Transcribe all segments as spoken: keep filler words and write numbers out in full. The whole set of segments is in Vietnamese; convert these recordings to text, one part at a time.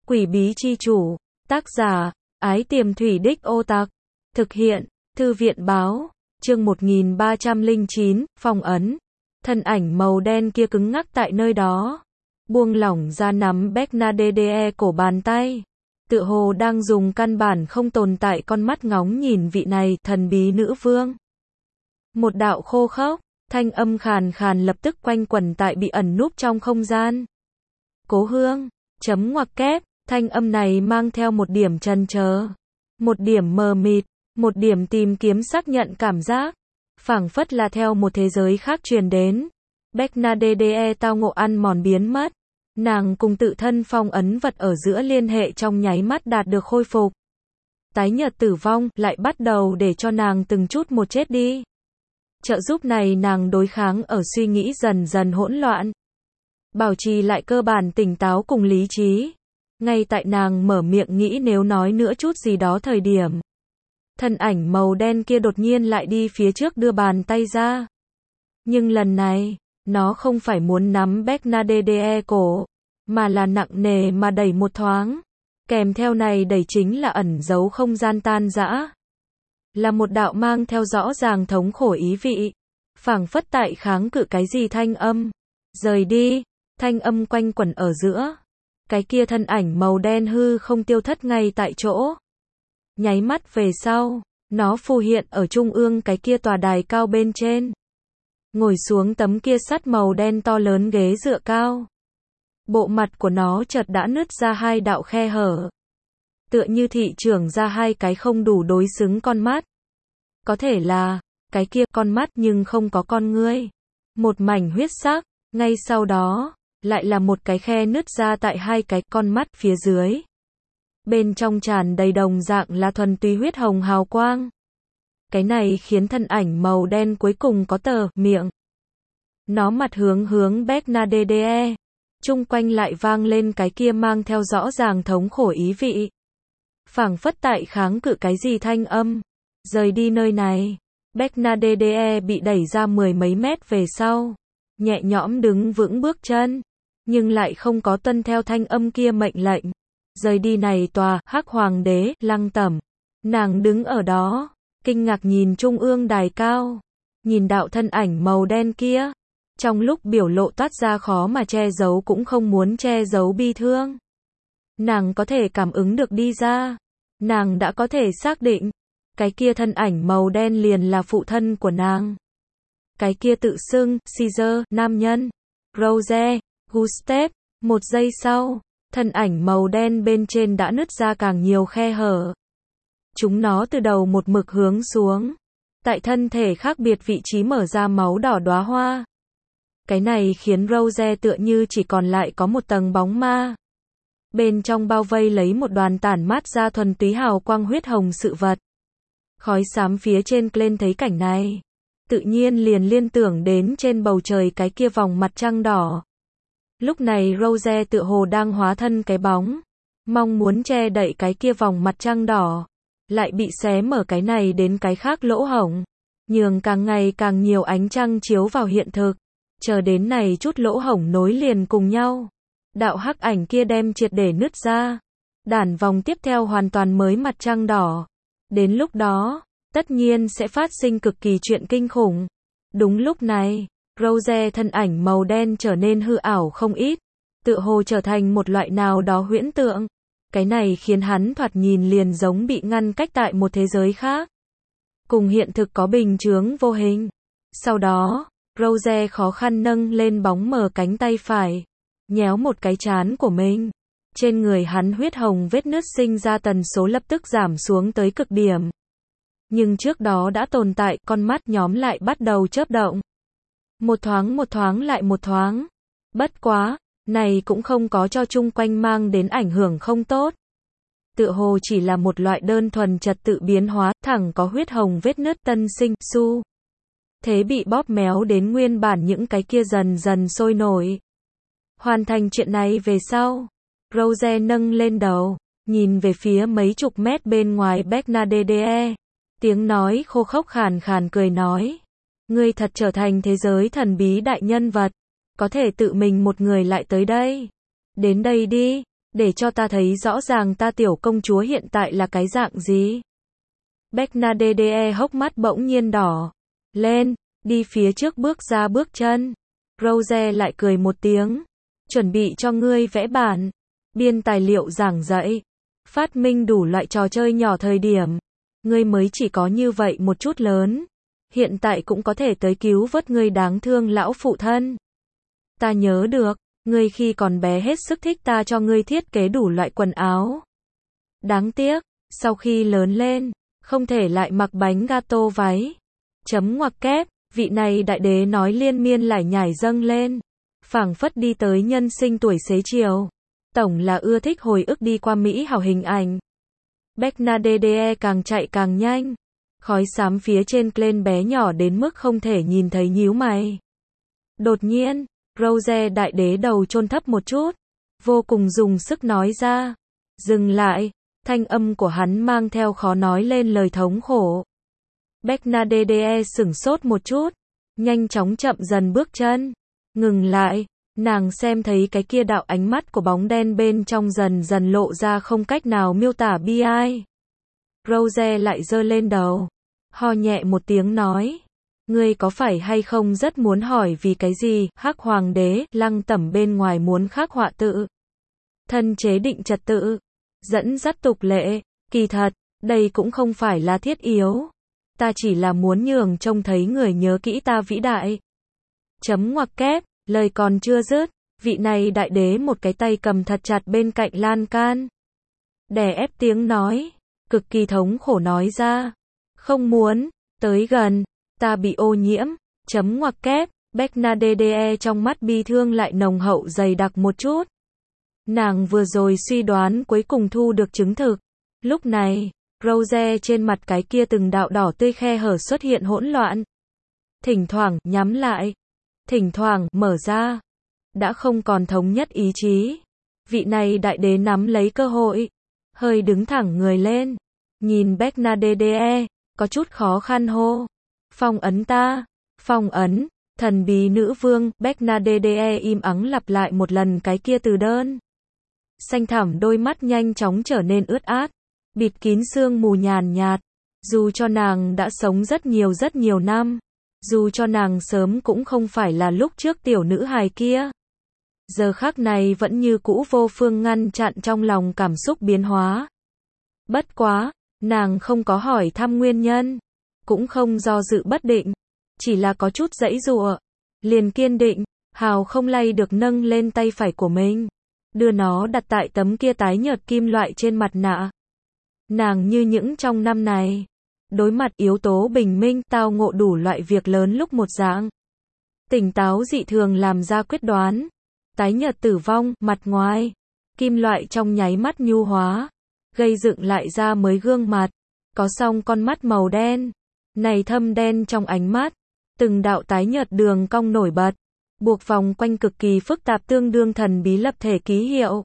Quỷ bí chi chủ, tác giả, Ái Tiềm Thủy Đích Ô Tặc, thực hiện, Thư viện báo, chương một nghìn ba trăm lẻ chín, phong ấn. Thân ảnh màu đen kia cứng ngắc tại nơi đó, buông lỏng ra nắm Bernadette cổ bàn tay, tựa hồ đang dùng căn bản không tồn tại con mắt ngóng nhìn vị này thần bí nữ vương. Một đạo khô khốc, thanh âm khàn khàn lập tức quanh quẩn tại bị ẩn núp trong không gian. Cố Hương, chấm ngoặc kép, thanh âm này mang theo một điểm chần chờ, một điểm mờ mịt, một điểm tìm kiếm xác nhận cảm giác, phảng phất là theo một thế giới khác truyền đến. Bernadette tao ngộ ăn mòn biến mất, nàng cùng tự thân phong ấn vật ở giữa liên hệ trong nháy mắt đạt được khôi phục. Tái nhợt tử vong lại bắt đầu để cho nàng từng chút một chết đi. Trợ giúp này nàng đối kháng ở suy nghĩ dần dần hỗn loạn, bảo trì lại cơ bản tỉnh táo cùng lý trí. Ngay tại nàng mở miệng nghĩ nếu nói nữa chút gì đó thời điểm, thân ảnh màu đen kia đột nhiên lại đi phía trước đưa bàn tay ra. Nhưng lần này, nó không phải muốn nắm Bernadette cổ, mà là nặng nề mà đẩy một thoáng. Kèm theo này đẩy chính là ẩn giấu không gian tan rã. Là một đạo mang theo rõ ràng thống khổ ý vị, phảng phất tại kháng cự cái gì thanh âm. Rời đi, thanh âm quanh quẩn ở giữa. Cái kia thân ảnh màu đen hư không tiêu thất ngay tại chỗ. Nháy mắt về sau, nó phù hiện ở trung ương cái kia tòa đài cao bên trên. Ngồi xuống tấm kia sắt màu đen to lớn ghế dựa cao. Bộ mặt của nó chợt đã nứt ra hai đạo khe hở. Tựa như thị trưởng ra hai cái không đủ đối xứng con mắt. Có thể là, cái kia con mắt nhưng không có con ngươi. Một mảnh huyết sắc, ngay sau đó, lại là một cái khe nứt ra tại hai cái con mắt phía dưới. Bên trong tràn đầy đồng dạng là thuần túy huyết hồng hào quang. Cái này khiến thân ảnh màu đen cuối cùng có tờ miệng. Nó mặt hướng hướng Bernadette, chung quanh lại vang lên cái kia mang theo rõ ràng thống khổ ý vị. Phảng phất tại kháng cự cái gì thanh âm. Rời đi nơi này, Bernadette bị đẩy ra mười mấy mét về sau, nhẹ nhõm đứng vững bước chân, nhưng lại không có tuân theo thanh âm kia mệnh lệnh. Rời đi này tòa Hắc Hoàng đế lăng tẩm. Nàng đứng ở đó, kinh ngạc nhìn trung ương đài cao, nhìn đạo thân ảnh màu đen kia, trong lúc biểu lộ toát ra khó mà che giấu cũng không muốn che giấu bi thương. Nàng có thể cảm ứng được đi ra, nàng đã có thể xác định, cái kia thân ảnh màu đen liền là phụ thân của nàng. Cái kia tự xưng Caesar nam nhân, Rose, Gustav. Một giây sau, thân ảnh màu đen bên trên đã nứt ra càng nhiều khe hở. Chúng nó từ đầu một mực hướng xuống, tại thân thể khác biệt vị trí mở ra máu đỏ đóa hoa. Cái này khiến Rose tựa như chỉ còn lại có một tầng bóng ma. Bên trong bao vây lấy một đoàn tản mát ra thuần túy hào quang huyết hồng sự vật. Khói xám phía trên lên thấy cảnh này, tự nhiên liền liên tưởng đến trên bầu trời cái kia vòng mặt trăng đỏ. Lúc này Rose tựa hồ đang hóa thân cái bóng, mong muốn che đậy cái kia vòng mặt trăng đỏ, lại bị xé mở cái này đến cái khác lỗ hổng, nhường càng ngày càng nhiều ánh trăng chiếu vào hiện thực, chờ đến này chút lỗ hổng nối liền cùng nhau. Đạo hắc ảnh kia đem triệt để nứt ra, đản vòng tiếp theo hoàn toàn mới mặt trăng đỏ. Đến lúc đó, tất nhiên sẽ phát sinh cực kỳ chuyện kinh khủng. Đúng lúc này, Rose thân ảnh màu đen trở nên hư ảo không ít, tựa hồ trở thành một loại nào đó huyễn tượng. Cái này khiến hắn thoạt nhìn liền giống bị ngăn cách tại một thế giới khác, cùng hiện thực có bình chướng vô hình. Sau đó, Rose khó khăn nâng lên bóng mờ cánh tay phải, nhéo một cái trán của mình. Trên người hắn huyết hồng vết nứt sinh ra tần số lập tức giảm xuống tới cực điểm. Nhưng trước đó đã tồn tại, con mắt nhóm lại bắt đầu chớp động. Một thoáng một thoáng lại một thoáng. Bất quá, này cũng không có cho chung quanh mang đến ảnh hưởng không tốt. Tựa hồ chỉ là một loại đơn thuần trật tự biến hóa, thẳng có huyết hồng vết nứt tân sinh, su. Thế bị bóp méo đến nguyên bản những cái kia dần dần sôi nổi. Hoàn thành chuyện này về sau, Rose nâng lên đầu, nhìn về phía mấy chục mét bên ngoài Bernadette. Tiếng nói khô khốc khàn khàn cười nói. Ngươi thật trở thành thế giới thần bí đại nhân vật, có thể tự mình một người lại tới đây. Đến đây đi, để cho ta thấy rõ ràng ta tiểu công chúa hiện tại là cái dạng gì. Bernadette hốc mắt bỗng nhiên đỏ lên, đi phía trước bước ra bước chân. Rose lại cười một tiếng, chuẩn bị cho ngươi vẽ bản, biên tài liệu giảng dạy, phát minh đủ loại trò chơi nhỏ thời điểm. Ngươi mới chỉ có như vậy một chút lớn, hiện tại cũng có thể tới cứu vớt ngươi đáng thương lão phụ thân. Ta nhớ được, ngươi khi còn bé hết sức thích ta cho ngươi thiết kế đủ loại quần áo. Đáng tiếc, sau khi lớn lên, không thể lại mặc bánh gato váy. Chấm ngoặc kép, vị này đại đế nói liên miên lải nhải dâng lên, phảng phất đi tới nhân sinh tuổi xế chiều. Tổng là ưa thích hồi ức đi qua mỹ hảo hình ảnh. Bernadette càng chạy càng nhanh, khói xám phía trên Glen bé nhỏ đến mức không thể nhìn thấy nhíu mày. Đột nhiên, Rose đại đế đầu chôn thấp một chút, vô cùng dùng sức nói ra, dừng lại, thanh âm của hắn mang theo khó nói lên lời thống khổ. Bernadette sửng sốt một chút, nhanh chóng chậm dần bước chân, ngừng lại, nàng xem thấy cái kia đạo ánh mắt của bóng đen bên trong dần dần lộ ra không cách nào miêu tả bi ai. Rose lại giơ lên đầu, ho nhẹ một tiếng nói, ngươi có phải hay không rất muốn hỏi vì cái gì, Hắc Hoàng đế, Lăng Tẩm bên ngoài muốn khắc họa tự thân chế định trật tự, dẫn dắt tục lệ, kỳ thật, đây cũng không phải là thiết yếu. Ta chỉ là muốn nhường trông thấy người nhớ kỹ ta vĩ đại. Chấm ngoặc kép, lời còn chưa dứt, vị này đại đế một cái tay cầm thật chặt bên cạnh lan can. Đè ép tiếng nói, cực kỳ thống khổ nói ra, không muốn, tới gần, ta bị ô nhiễm, chấm ngoặc kép, Bernadette trong mắt bi thương lại nồng hậu dày đặc một chút. Nàng vừa rồi suy đoán cuối cùng thu được chứng thực. Lúc này, Rose trên mặt cái kia từng đạo đỏ tươi khe hở xuất hiện hỗn loạn. Thỉnh thoảng nhắm lại, thỉnh thoảng mở ra. Đã không còn thống nhất ý chí. Vị này đại đế nắm lấy cơ hội, hơi đứng thẳng người lên, nhìn Bernadette, có chút khó khăn hô. Phong ấn ta, phong ấn, thần bí nữ vương. Bernadette im ắng lặp lại một lần cái kia từ đơn. Xanh thẳm đôi mắt nhanh chóng trở nên ướt át, bịt kín sương mù nhàn nhạt. Dù cho nàng đã sống rất nhiều rất nhiều năm, dù cho nàng sớm cũng không phải là lúc trước tiểu nữ hài kia, giờ khắc này vẫn như cũ vô phương ngăn chặn trong lòng cảm xúc biến hóa. Bất quá, nàng không có hỏi thăm nguyên nhân, cũng không do dự bất định, chỉ là có chút giãy giụa, liền kiên định, hào không lay được nâng lên tay phải của mình, đưa nó đặt tại tấm kia tái nhợt kim loại trên mặt nạ. Nàng như những trong năm này, đối mặt yếu tố bình minh, tao ngộ đủ loại việc lớn lúc một dạng. Tỉnh táo dị thường làm ra quyết đoán, tái nhợt tử vong, mặt ngoài, kim loại trong nháy mắt nhu hóa, gây dựng lại ra mới gương mặt, có song con mắt màu đen, này thâm đen trong ánh mắt, từng đạo tái nhợt đường cong nổi bật, buộc vòng quanh cực kỳ phức tạp tương đương thần bí lập thể ký hiệu.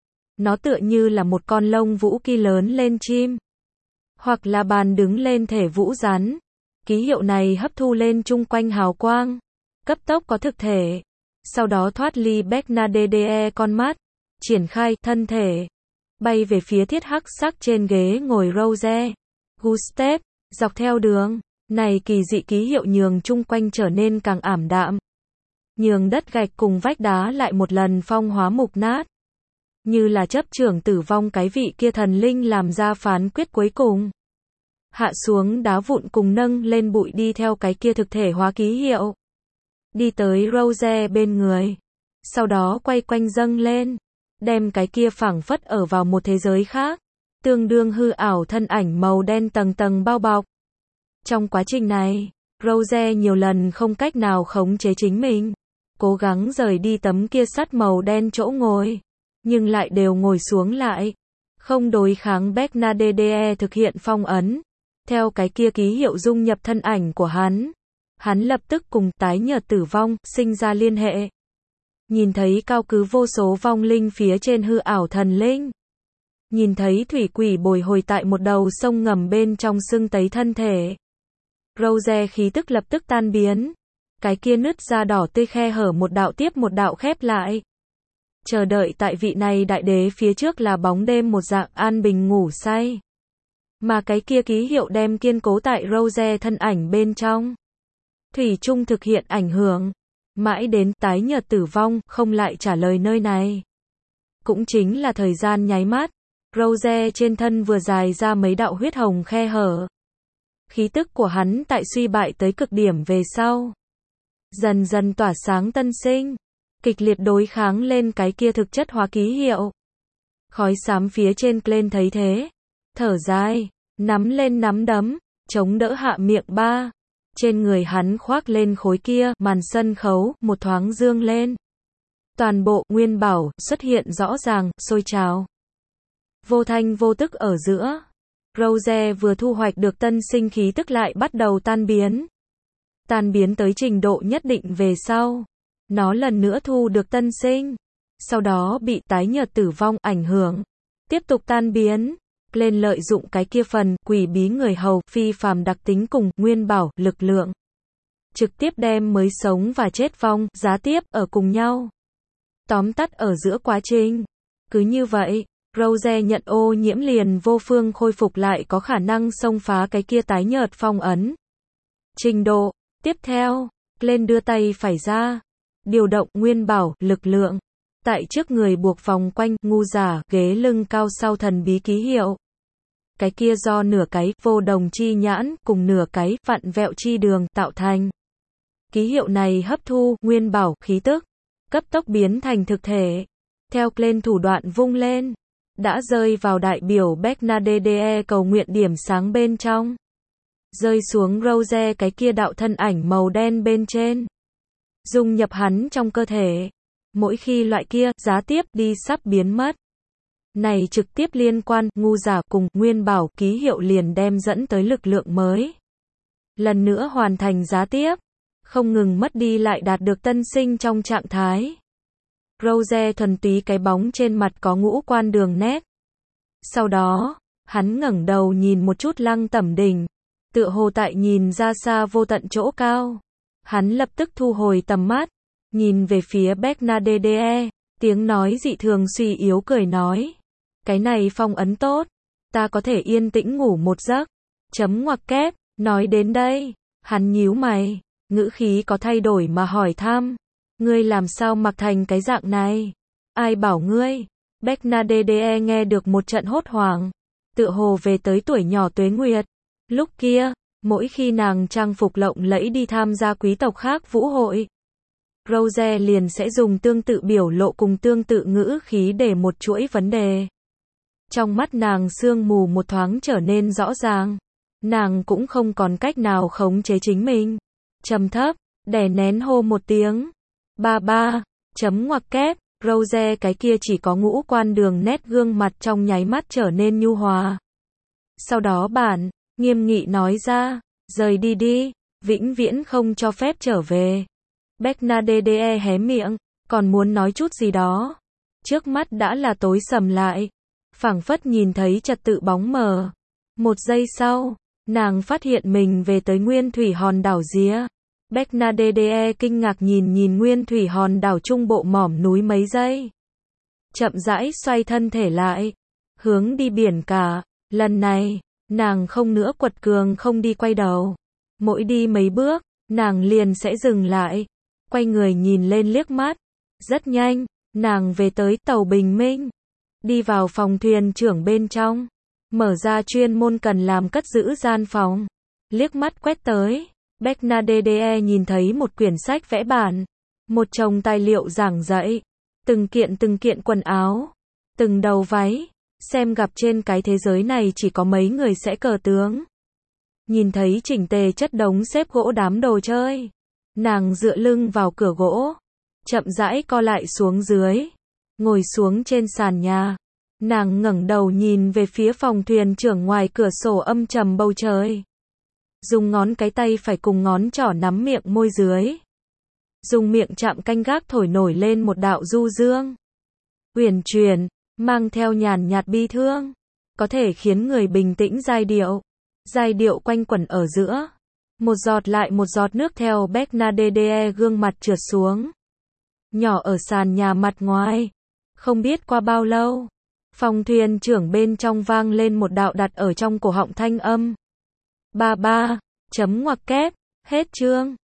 Nó tựa như là một con lông vũ kỳ lớn lên chim, hoặc là bàn đứng lên thể vũ rắn. Ký hiệu này hấp thu lên chung quanh hào quang, cấp tốc có thực thể, sau đó thoát ly Bernadette con mắt, triển khai thân thể, bay về phía thiết hắc sắc trên ghế ngồi Rose. Gustave, dọc theo đường này kỳ dị ký hiệu nhường chung quanh trở nên càng ảm đạm, nhường đất gạch cùng vách đá lại một lần phong hóa mục nát, như là chấp trưởng tử vong cái vị kia thần linh làm ra phán quyết cuối cùng. Hạ xuống đá vụn cùng nâng lên bụi đi theo cái kia thực thể hóa ký hiệu, đi tới Rose bên người, sau đó quay quanh dâng lên, đem cái kia phảng phất ở vào một thế giới khác, tương đương hư ảo thân ảnh màu đen tầng tầng bao bọc. Trong quá trình này, Rose nhiều lần không cách nào khống chế chính mình, cố gắng rời đi tấm kia sắt màu đen chỗ ngồi, nhưng lại đều ngồi xuống lại, không đối kháng. Bernadette thực hiện phong ấn, theo cái kia ký hiệu dung nhập thân ảnh của hắn, hắn lập tức cùng tái nhợt tử vong sinh ra liên hệ. Nhìn thấy cao cứ vô số vong linh phía trên hư ảo thần linh, nhìn thấy thủy quỷ bồi hồi tại một đầu sông ngầm bên trong sưng tấy thân thể, Rose khí tức lập tức tan biến, cái kia nứt ra đỏ tươi khe hở một đạo tiếp một đạo khép lại. chờ đợi tại vị này đại đế phía trước là bóng đêm một dạng an bình ngủ say. Mà cái kia ký hiệu đem kiên cố tại Rose thân ảnh bên trong. Thủy chung thực hiện ảnh hưởng. Mãi đến tái nhợt tử vong, không lại trả lời nơi này. Cũng chính là thời gian nháy mắt. Rose trên thân vừa dài ra mấy đạo huyết hồng khe hở. Khí tức của hắn tại suy bại tới cực điểm về sau. Dần dần tỏa sáng tân sinh. Kịch liệt đối kháng lên cái kia thực chất hóa ký hiệu. Khói xám phía trên lên thấy thế. Thở dài. Nắm lên nắm đấm. Chống đỡ hạ miệng ba. Trên người hắn khoác lên khối kia, màn sân khấu, một thoáng dương lên. Toàn bộ nguyên bảo xuất hiện rõ ràng, sôi trào. Vô thanh vô tức ở giữa. Rose vừa thu hoạch được tân sinh khí tức lại bắt đầu tan biến. Tan biến tới trình độ nhất định về sau. Nó lần nữa thu được tân sinh. Sau đó bị tái nhợt tử vong ảnh hưởng. Tiếp tục tan biến. Lên lợi dụng cái kia phần quỷ bí người hầu phi phàm đặc tính cùng nguyên bảo lực lượng. Trực tiếp đem mới sống và chết vong giá tiếp ở cùng nhau. Tóm tắt ở giữa quá trình. Cứ như vậy, Rose nhận ô nhiễm liền vô phương khôi phục lại có khả năng xông phá cái kia tái nhợt phong ấn. Trình độ tiếp theo, lên đưa tay phải ra. Điều động nguyên bảo lực lượng. Tại trước người buộc vòng quanh ngu giả ghế lưng cao sau thần bí ký hiệu. Cái kia do nửa cái vô đồng chi nhãn cùng nửa cái vặn vẹo chi đường tạo thành. Ký hiệu này hấp thu nguyên bảo khí tức, cấp tốc biến thành thực thể. Theo lên thủ đoạn vung lên, đã rơi vào đại biểu Bernadette cầu nguyện điểm sáng bên trong. Rơi xuống Rose cái kia đạo thân ảnh màu đen bên trên. Dung nhập hắn trong cơ thể. Mỗi khi loại kia giá tiếp đi sắp biến mất. Này trực tiếp liên quan, ngu giả cùng nguyên bảo ký hiệu liền đem dẫn tới lực lượng mới. Lần nữa hoàn thành giá tiếp. Không ngừng mất đi lại đạt được tân sinh trong trạng thái. Rose thuần túy cái bóng trên mặt có ngũ quan đường nét. Sau đó, hắn ngẩng đầu nhìn một chút Lăng Tẩm Đình. Tựa hồ tại nhìn ra xa vô tận chỗ cao. Hắn lập tức thu hồi tầm mắt. Nhìn về phía Bernadette. Tiếng nói dị thường suy yếu cười nói. Cái này phong ấn tốt. Ta có thể yên tĩnh ngủ một giấc. Chấm ngoặc kép. Nói đến đây. Hắn nhíu mày. Ngữ khí có thay đổi mà hỏi thăm. Ngươi làm sao mặc thành cái dạng này? Ai bảo ngươi? Bernadette nghe được một trận hốt hoảng. Tựa hồ về tới tuổi nhỏ tuế nguyệt. Lúc kia, mỗi khi nàng trang phục lộng lẫy đi tham gia quý tộc khác vũ hội. Rose liền sẽ dùng tương tự biểu lộ cùng tương tự ngữ khí để một chuỗi vấn đề. Trong mắt nàng sương mù một thoáng trở nên rõ ràng. Nàng cũng không còn cách nào khống chế chính mình. Trầm thấp, đè nén hô một tiếng. Ba ba, chấm ngoặc kép, Rose cái kia chỉ có ngũ quan đường nét gương mặt trong nháy mắt trở nên nhu hòa. Sau đó bản, nghiêm nghị nói ra, rời đi đi, vĩnh viễn không cho phép trở về. Bernadette hé miệng, còn muốn nói chút gì đó. Trước mắt đã là tối sầm lại. Phảng phất nhìn thấy trật tự bóng mờ. Một giây sau, nàng phát hiện mình về tới nguyên thủy hòn đảo Día. Bernadette kinh ngạc nhìn nhìn nguyên thủy hòn đảo trung bộ mỏm núi mấy giây. Chậm rãi xoay thân thể lại. Hướng đi biển cả. Lần này, nàng không nữa quật cường không đi quay đầu. Mỗi đi mấy bước, nàng liền sẽ dừng lại. Quay người nhìn lên liếc mắt. Rất nhanh, nàng về tới tàu bình minh. Đi vào phòng thuyền trưởng bên trong. Mở ra chuyên môn cần làm cất giữ gian phòng. Liếc mắt quét tới. Bernadette nhìn thấy một quyển sách vẽ bản. Một chồng tài liệu giảng dạy. Từng kiện từng kiện quần áo. Từng đầu váy. Xem gặp trên cái thế giới này chỉ có mấy người sẽ cờ tướng. Nhìn thấy chỉnh tề chất đống xếp gỗ đám đồ chơi. Nàng dựa lưng vào cửa gỗ. Chậm rãi co lại xuống dưới. Ngồi xuống trên sàn nhà. Nàng ngẩng đầu nhìn về phía phòng thuyền trưởng ngoài cửa sổ âm trầm bầu trời. Dùng ngón cái tay phải cùng ngón trỏ nắm miệng môi dưới. Dùng miệng chạm canh gác thổi nổi lên một đạo du dương. Uyển chuyển, mang theo nhàn nhạt bi thương. Có thể khiến người bình tĩnh giai điệu. Giai điệu quanh quẩn ở giữa. Một giọt lại một giọt nước theo Bernadette gương mặt trượt xuống. Nhỏ ở sàn nhà mặt ngoài. Không biết qua bao lâu, phòng thuyền trưởng bên trong vang lên một đạo đặt ở trong cổ họng thanh âm. Ba ba, chấm ngoặc kép, hết chương.